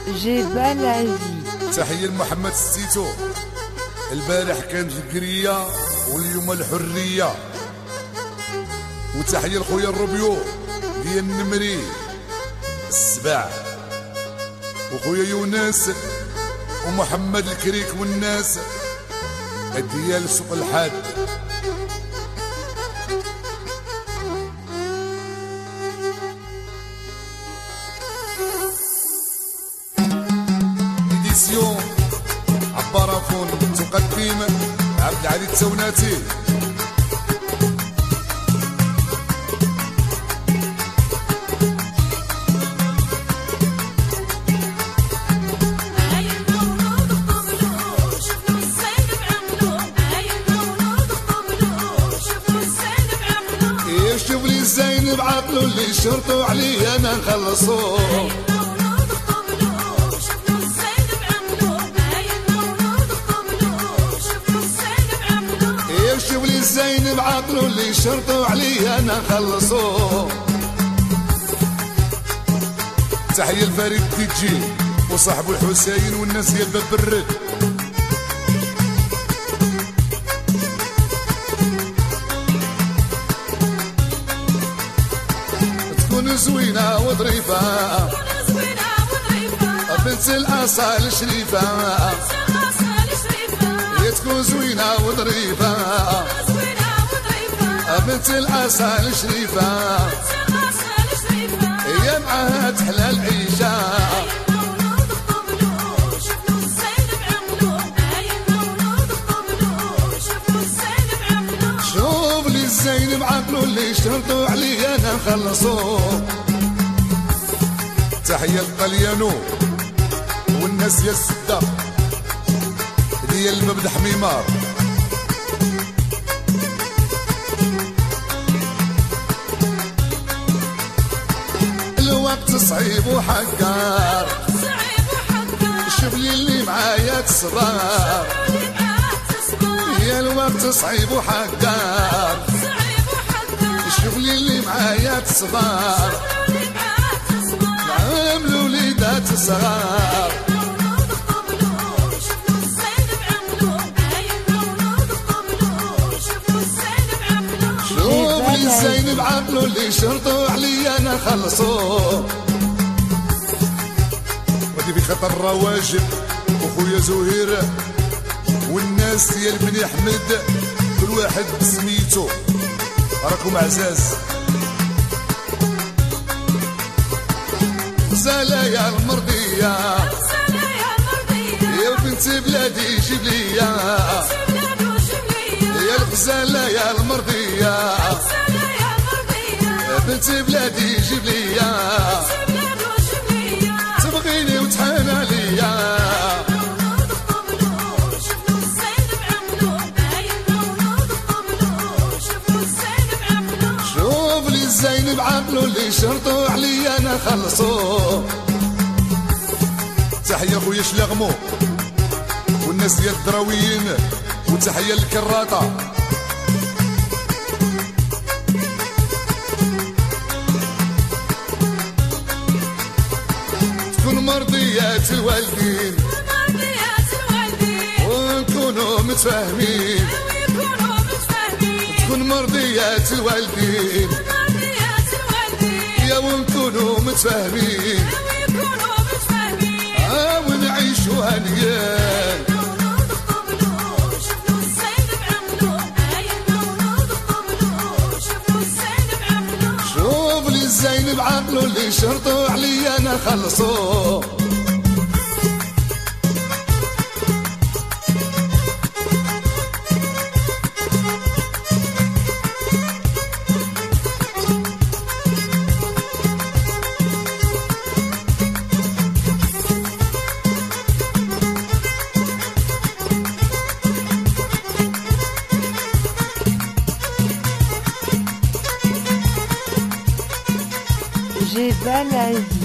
جبال عزيز. تحية لمحمد ستيتو. البارح كانت القرية واليوم الحرية. وتحية لخويا الروبيو ديال النمري السبع، وخويا يونس ومحمد الكريك والناس ديال سوق الحاد. إديسيون عبارافون تقدم عبد العلي التوناتي. شوف لي الزين بعقلو اللي شرطو علي انا نخلصو. شوف لي الزين بعقلو اللي شرطو علي انا نخلصو. تحية لفريد تيجي وصاحبو الحسين والناس ديال باب الرد. تكون زوينة وظريفة بنت الأصال شريفة. تكون زوينة وظريفة بنت الأصال شريفة. هي معاها تحلى العيشة. شوف لي الزين بعقلو اللي شرطو علي انا نخلصو. تحية لطليانو والناس ديال السدة ديال مبدا حميمار. الوقت صعيب وحقار، شوف لي اللي معايا تصبر. يا الوقت صعيب وحقار، شوف لي اللي معايا تصبر. نعم الوليدات الصغار. شوف لي الزين بعقلو اللي شرطو علي انا خلصو. ودي في خطر الرواجب وخويا زهير والناس ديال بني احمد كل واحد بسميتو. راكم عزاز. غزالة يا المرضية يا بنت بلادي جيب ليا. يا الغزالة يا المرضية يا بنت بلادي جيب ليا. تبغيني وتحن عليا. الزين بعقلو اللي شرطو علي انا خلصو. تحية خويا شلغمو والناس ديال الدراويين. وتحية للكراطة. تكون مرضيات الوالدين ونكونوا متفاهمين. تكون مرضيات الوالدين يا ونكونوا متفاهمين. ونعيشوا هنيان. شوف لي الزين بعقلو اللي شرطو علي انا خلصو. جبال عزيز.